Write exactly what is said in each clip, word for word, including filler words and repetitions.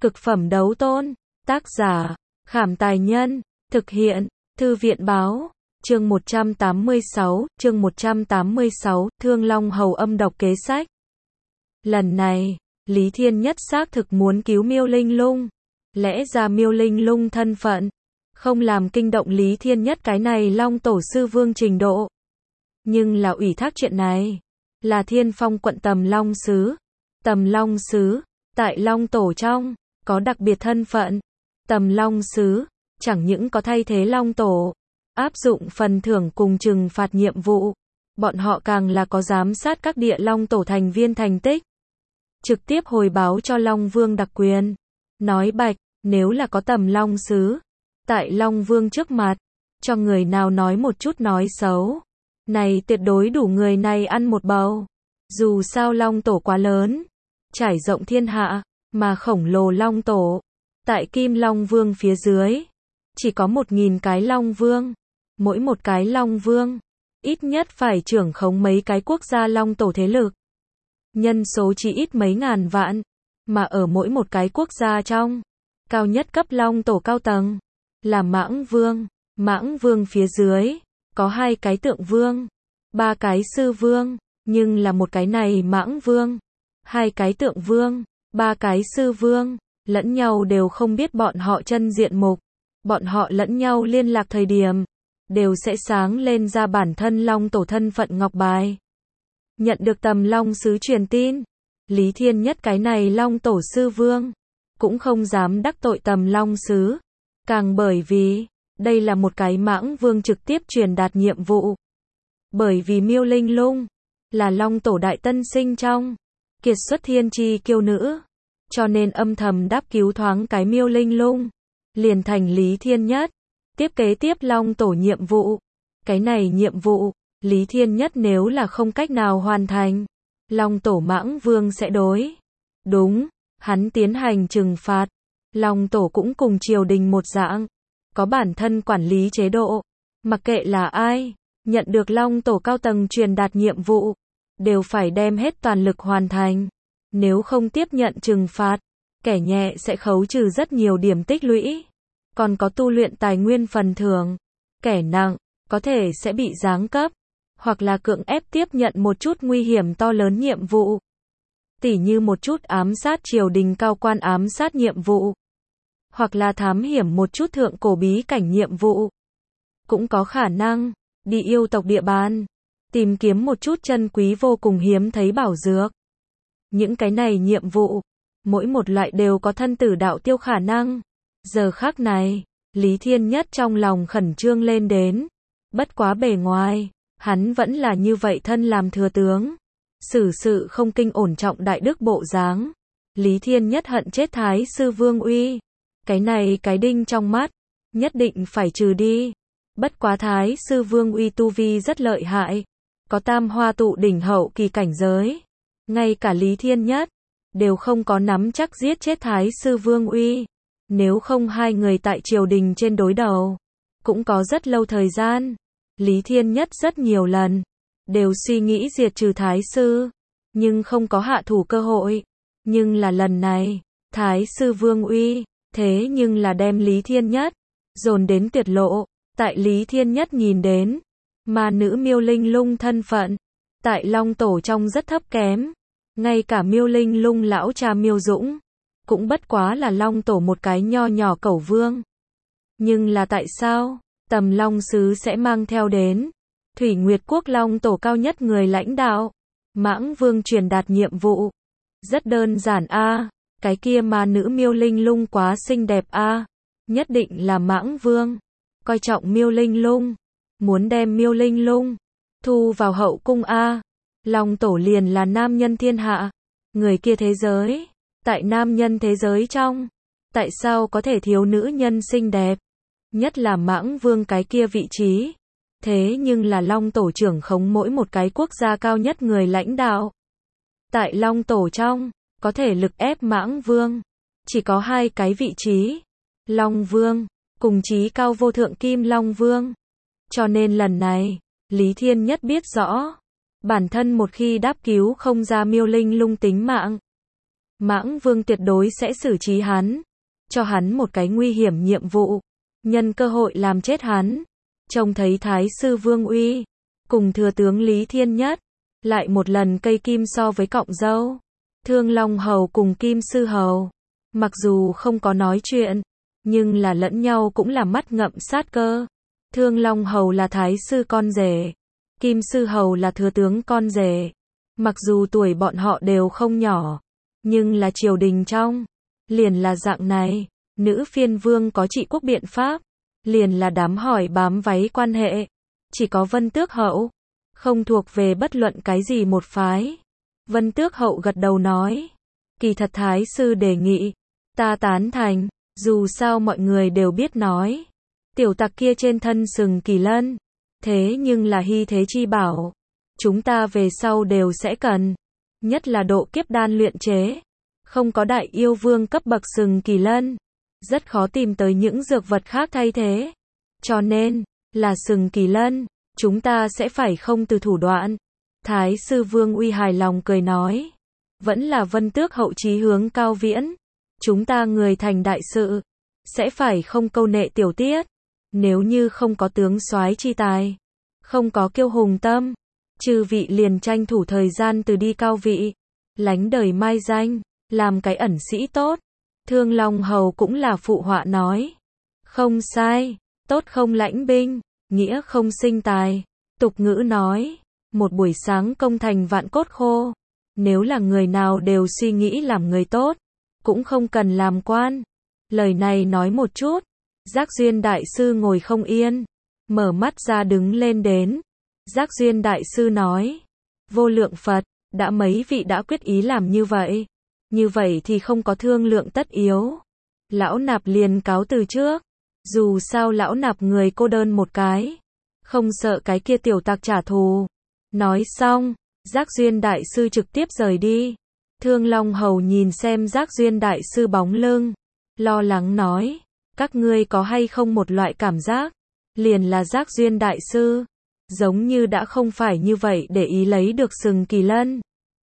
Cực phẩm đấu tôn. Tác giả, Khảm Tài Nhân. Thực hiện, Thư viện Báo. Chương một trăm tám mươi sáu, chương một trăm tám mươi sáu, Thương Long Hầu âm độc kế sách. Lần này, Lý Thiên Nhất xác thực muốn cứu Miêu Linh Lung. Lẽ ra Miêu Linh Lung thân phận không làm kinh động Lý Thiên Nhất cái này Long Tổ sư vương trình độ. Nhưng là ủy thác chuyện này là Thiên Phong quận Tầm Long Sứ. Tầm Long Sứ, tại Long Tổ trong, có đặc biệt thân phận. Tầm Long Sứ, chẳng những có thay thế Long Tổ, áp dụng phần thưởng cùng trừng phạt nhiệm vụ, bọn họ càng là có giám sát các địa Long Tổ thành viên thành tích. Trực tiếp hồi báo cho Long Vương đặc quyền. Nói bạch, nếu là có Tầm Long Sứ, tại Long Vương trước mặt, cho người nào nói một chút nói xấu, này tuyệt đối đủ người này ăn một bầu. Dù sao Long Tổ quá lớn, trải rộng thiên hạ, mà khổng lồ Long Tổ, tại Kim Long Vương phía dưới, chỉ có một nghìn cái Long Vương. Mỗi một cái Long Vương, ít nhất phải trưởng khống mấy cái quốc gia Long Tổ thế lực. Nhân số chỉ ít mấy ngàn vạn, mà ở mỗi một cái quốc gia trong, cao nhất cấp Long Tổ cao tầng, là Mãng Vương. Mãng Vương phía dưới, có hai cái Tượng Vương, ba cái Sư Vương, nhưng là một cái này Mãng Vương, hai cái Tượng Vương, ba cái Sư Vương, lẫn nhau đều không biết bọn họ chân diện mục. Bọn họ lẫn nhau liên lạc thời điểm, đều sẽ sáng lên ra bản thân Long Tổ thân phận ngọc bài. Nhận được Tầm Long Sứ truyền tin, Lý Thiên Nhất cái này Long Tổ sư vương, cũng không dám đắc tội Tầm Long Sứ. Càng bởi vì, đây là một cái Mãng Vương trực tiếp truyền đạt nhiệm vụ. Bởi vì Miêu Linh Lung, là Long Tổ đại tân sinh trong, kiệt xuất thiên chi kiêu nữ, cho nên âm thầm đáp cứu thoáng cái Miêu Linh Lung, liền thành Lý Thiên Nhất tiếp kế tiếp Long Tổ nhiệm vụ. Cái này nhiệm vụ, Lý Thiên Nhất nếu là không cách nào hoàn thành, Long Tổ Mãng Vương sẽ đối đúng hắn tiến hành trừng phạt. Long Tổ cũng cùng triều đình một dạng, có bản thân quản lý chế độ, mặc kệ là ai, nhận được Long Tổ cao tầng truyền đạt nhiệm vụ, đều phải đem hết toàn lực hoàn thành. Nếu không tiếp nhận trừng phạt, kẻ nhẹ sẽ khấu trừ rất nhiều điểm tích lũy, còn có tu luyện tài nguyên phần thưởng. Kẻ nặng, có thể sẽ bị giáng cấp, hoặc là cưỡng ép tiếp nhận một chút nguy hiểm to lớn nhiệm vụ. Tỉ như một chút ám sát triều đình cao quan ám sát nhiệm vụ, hoặc là thám hiểm một chút thượng cổ bí cảnh nhiệm vụ. Cũng có khả năng, đi yêu tộc địa bàn, tìm kiếm một chút chân quý vô cùng hiếm thấy bảo dược. Những cái này nhiệm vụ, mỗi một loại đều có thân tử đạo tiêu khả năng. Giờ khắc này, Lý Thiên Nhất trong lòng khẩn trương lên đến. Bất quá bề ngoài, hắn vẫn là như vậy thân làm thừa tướng. Xử sự không kinh ổn trọng đại đức bộ dáng. Lý Thiên Nhất hận chết Thái sư Vương Uy. Cái này cái đinh trong mắt, nhất định phải trừ đi. Bất quá Thái sư Vương Uy tu vi rất lợi hại, có tam hoa tụ đỉnh hậu kỳ cảnh giới. Ngay cả Lý Thiên Nhất đều không có nắm chắc giết chết Thái sư Vương Uy. Nếu không hai người tại triều đình trên đối đầu, cũng có rất lâu thời gian. Lý Thiên Nhất rất nhiều lần đều suy nghĩ diệt trừ Thái sư, nhưng không có hạ thủ cơ hội. Nhưng là lần này, Thái sư Vương Uy, thế nhưng là đem Lý Thiên Nhất dồn đến tuyệt lộ. Tại Lý Thiên Nhất nhìn đến, mà nữ Miêu Linh Lung thân phận, tại Long Tổ trong rất thấp kém. Ngay cả Miêu Linh Lung lão cha Miêu Dũng, cũng bất quá là Long Tổ một cái nho nhỏ cẩu vương. Nhưng là tại sao, Tầm Long Sứ sẽ mang theo đến Thủy Nguyệt Quốc Long Tổ cao nhất người lãnh đạo, Mãng Vương truyền đạt nhiệm vụ? Rất đơn giản a, à, cái kia mà nữ Miêu Linh Lung quá xinh đẹp a, à. Nhất định là Mãng Vương coi trọng Miêu Linh Lung, muốn đem Miêu Linh Lung thu vào hậu cung a. À. Long Tổ liền là nam nhân thiên hạ, người kia thế giới, tại nam nhân thế giới trong, tại sao có thể thiếu nữ nhân xinh đẹp? Nhất là Mãng Vương cái kia vị trí, thế nhưng là Long Tổ trưởng khống mỗi một cái quốc gia cao nhất người lãnh đạo. Tại Long Tổ trong, có thể lực ép Mãng Vương, chỉ có hai cái vị trí, Long Vương, cùng chí cao vô thượng Kim Long Vương. Cho nên lần này, Lý Thiên Nhất biết rõ, bản thân một khi đáp cứu không ra Miêu Linh Lung tính mạng, Mãng Vương tuyệt đối sẽ xử trí hắn, cho hắn một cái nguy hiểm nhiệm vụ, nhân cơ hội làm chết hắn. Trông thấy Thái sư Vương Uy cùng thừa tướng Lý Thiên Nhất lại một lần cây kim so với cọng dâu. Thương Long Hầu cùng Kim Sư Hầu mặc dù không có nói chuyện, nhưng là lẫn nhau cũng là mắt ngậm sát cơ. Thương Long Hầu là Thái sư con rể, Kim Sư Hầu là thừa tướng con rể. Mặc dù tuổi bọn họ đều không nhỏ, nhưng là triều đình trong liền là dạng này. Nữ phiên vương có trị quốc biện pháp, liền là đám hỏi bám váy quan hệ. Chỉ có Vân Tước Hậu không thuộc về bất luận cái gì một phái. Vân Tước Hậu gật đầu nói, kỳ thật Thái sư đề nghị, ta tán thành. Dù sao mọi người đều biết nói, tiểu tặc kia trên thân sừng kỳ lân, thế nhưng là hy thế chi bảo, chúng ta về sau đều sẽ cần. Nhất là độ kiếp đan luyện chế, không có đại yêu vương cấp bậc sừng kỳ lân, rất khó tìm tới những dược vật khác thay thế. Cho nên, là sừng kỳ lân, chúng ta sẽ phải không từ thủ đoạn. Thái sư Vương Uy hài lòng cười nói, vẫn là Vân Tước Hậu chí hướng cao viễn. Chúng ta người thành đại sự, sẽ phải không câu nệ tiểu tiết. Nếu như không có tướng soái chi tài, không có kiêu hùng tâm, chư vị liền tranh thủ thời gian từ đi cao vị, lánh đời mai danh, làm cái ẩn sĩ tốt. Thương Long Hầu cũng là phụ họa nói, không sai, tốt không lãnh binh, nghĩa không sinh tài. Tục ngữ nói, một buổi sáng công thành vạn cốt khô. Nếu là người nào đều suy nghĩ làm người tốt, cũng không cần làm quan. Lời này nói một chút, Giác Duyên Đại Sư ngồi không yên, mở mắt ra đứng lên đến. Giác Duyên Đại Sư nói, vô lượng Phật, đã mấy vị đã quyết ý làm như vậy, như vậy thì không có thương lượng tất yếu. Lão nạp liền cáo từ trước, dù sao lão nạp người cô đơn một cái, không sợ cái kia tiểu tặc trả thù. Nói xong, Giác Duyên Đại Sư trực tiếp rời đi. Thương Long Hầu nhìn xem Giác Duyên Đại Sư bóng lưng, lo lắng nói, các ngươi có hay không một loại cảm giác, liền là Giác Duyên Đại Sư, giống như đã không phải như vậy để ý lấy được sừng kỳ lân.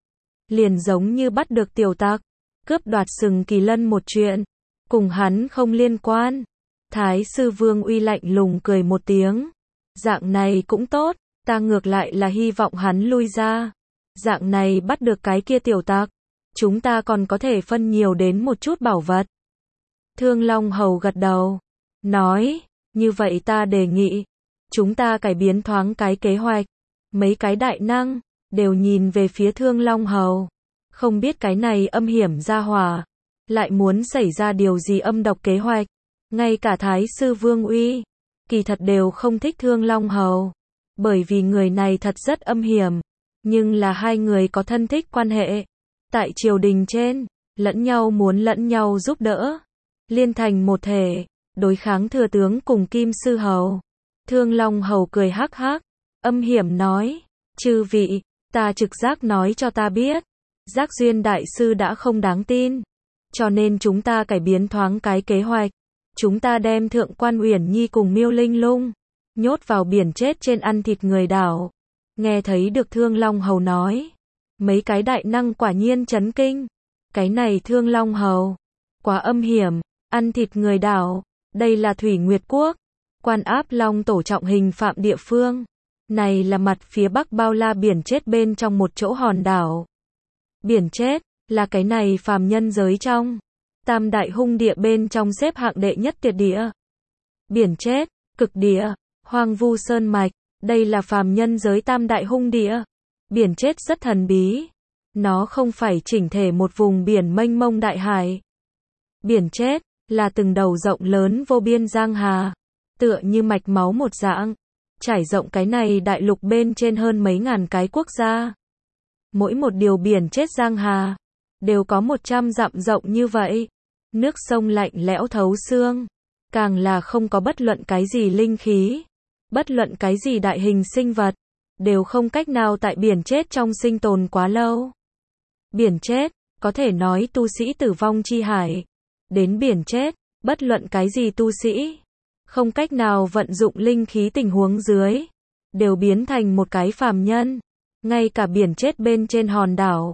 Liền giống như bắt được tiểu tặc, cướp đoạt sừng kỳ lân một chuyện, cùng hắn không liên quan. Thái sư Vương Uy lạnh lùng cười một tiếng, dạng này cũng tốt, ta ngược lại là hy vọng hắn lui ra. Dạng này bắt được cái kia tiểu tặc, chúng ta còn có thể phân nhiều đến một chút bảo vật. Thương Long Hầu gật đầu, nói, như vậy ta đề nghị, chúng ta cải biến thoáng cái kế hoạch. Mấy cái đại năng đều nhìn về phía Thương Long Hầu, không biết cái này âm hiểm gia hỏa lại muốn xảy ra điều gì âm độc kế hoạch. Ngay cả Thái sư Vương Uy kỳ thật đều không thích Thương Long Hầu, bởi vì người này thật rất âm hiểm. Nhưng là hai người có thân thích quan hệ, tại triều đình trên, lẫn nhau muốn lẫn nhau giúp đỡ, liên thành một thể, đối kháng thừa tướng cùng Kim Sư Hầu. Thương Long Hầu cười hắc hắc, âm hiểm nói, chư vị, ta trực giác nói cho ta biết, Giác Duyên Đại Sư đã không đáng tin, cho nên chúng ta cải biến thoáng cái kế hoạch. Chúng ta đem Thượng Quan Uyển Nhi cùng Miêu Linh Lung nhốt vào biển chết trên ăn thịt người đảo. Nghe thấy được Thương Long Hầu nói, mấy cái đại năng quả nhiên chấn kinh. Cái này Thương Long Hầu, quá âm hiểm, ăn thịt người đảo, đây là Thủy Nguyệt Quốc, Quan Áp Long tổ trọng hình phạm địa phương. Này là mặt phía bắc bao la biển chết bên trong một chỗ hòn đảo. Biển chết, là cái này phàm nhân giới trong tam đại hung địa bên trong xếp hạng đệ nhất tuyệt địa. Biển chết, cực địa, hoang vu sơn mạch, đây là phàm nhân giới tam đại hung địa. Biển chết rất thần bí, nó không phải chỉnh thể một vùng biển mênh mông đại hải. Biển chết, là từng đầu rộng lớn vô biên giang hà, tựa như mạch máu một dạng, trải rộng cái này đại lục bên trên hơn mấy ngàn cái quốc gia. Mỗi một điều biển chết giang hà, đều có một trăm dặm rộng như vậy. Nước sông lạnh lẽo thấu xương, càng là không có bất luận cái gì linh khí, bất luận cái gì đại hình sinh vật, đều không cách nào tại biển chết trong sinh tồn quá lâu. Biển chết, có thể nói tu sĩ tử vong chi hải. Đến biển chết, bất luận cái gì tu sĩ, không cách nào vận dụng linh khí tình huống dưới, đều biến thành một cái phàm nhân. Ngay cả biển chết bên trên hòn đảo,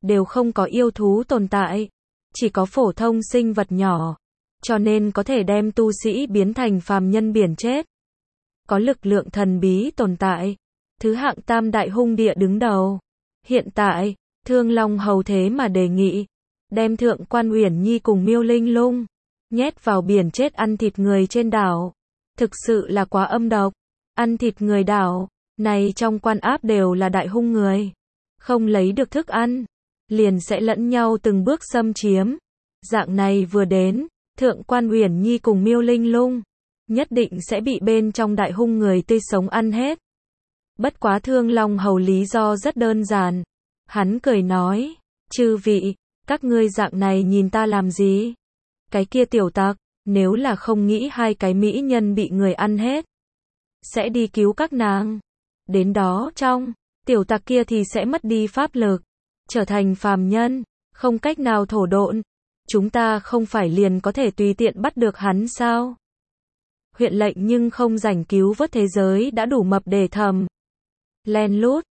đều không có yêu thú tồn tại, chỉ có phổ thông sinh vật nhỏ, cho nên có thể đem tu sĩ biến thành phàm nhân biển chết. Có lực lượng thần bí tồn tại, thứ hạng tam đại hung địa đứng đầu. Hiện tại, Thương Long Hầu thế mà đề nghị, đem Thượng Quan Uyển Nhi cùng Miêu Linh Lung, nhét vào biển chết ăn thịt người trên đảo. Thực sự là quá âm độc, ăn thịt người đảo, này trong quan áp đều là đại hung người. Không lấy được thức ăn, liền sẽ lẫn nhau từng bước xâm chiếm. Dạng này vừa đến, Thượng Quan Uyển Nhi cùng Miêu Linh Lung, nhất định sẽ bị bên trong đại hung người tươi sống ăn hết. Bất quá Thương Long Hầu lý do rất đơn giản. Hắn cười nói, chư vị, các ngươi dạng này nhìn ta làm gì? Cái kia tiểu tặc, nếu là không nghĩ hai cái mỹ nhân bị người ăn hết, sẽ đi cứu các nàng. Đến đó trong, tiểu tặc kia thì sẽ mất đi pháp lực, trở thành phàm nhân, không cách nào thổ độn. Chúng ta không phải liền có thể tùy tiện bắt được hắn sao? Huyện lệnh nhưng không rảnh cứu vớt thế giới đã đủ mập để thầm. Len lút,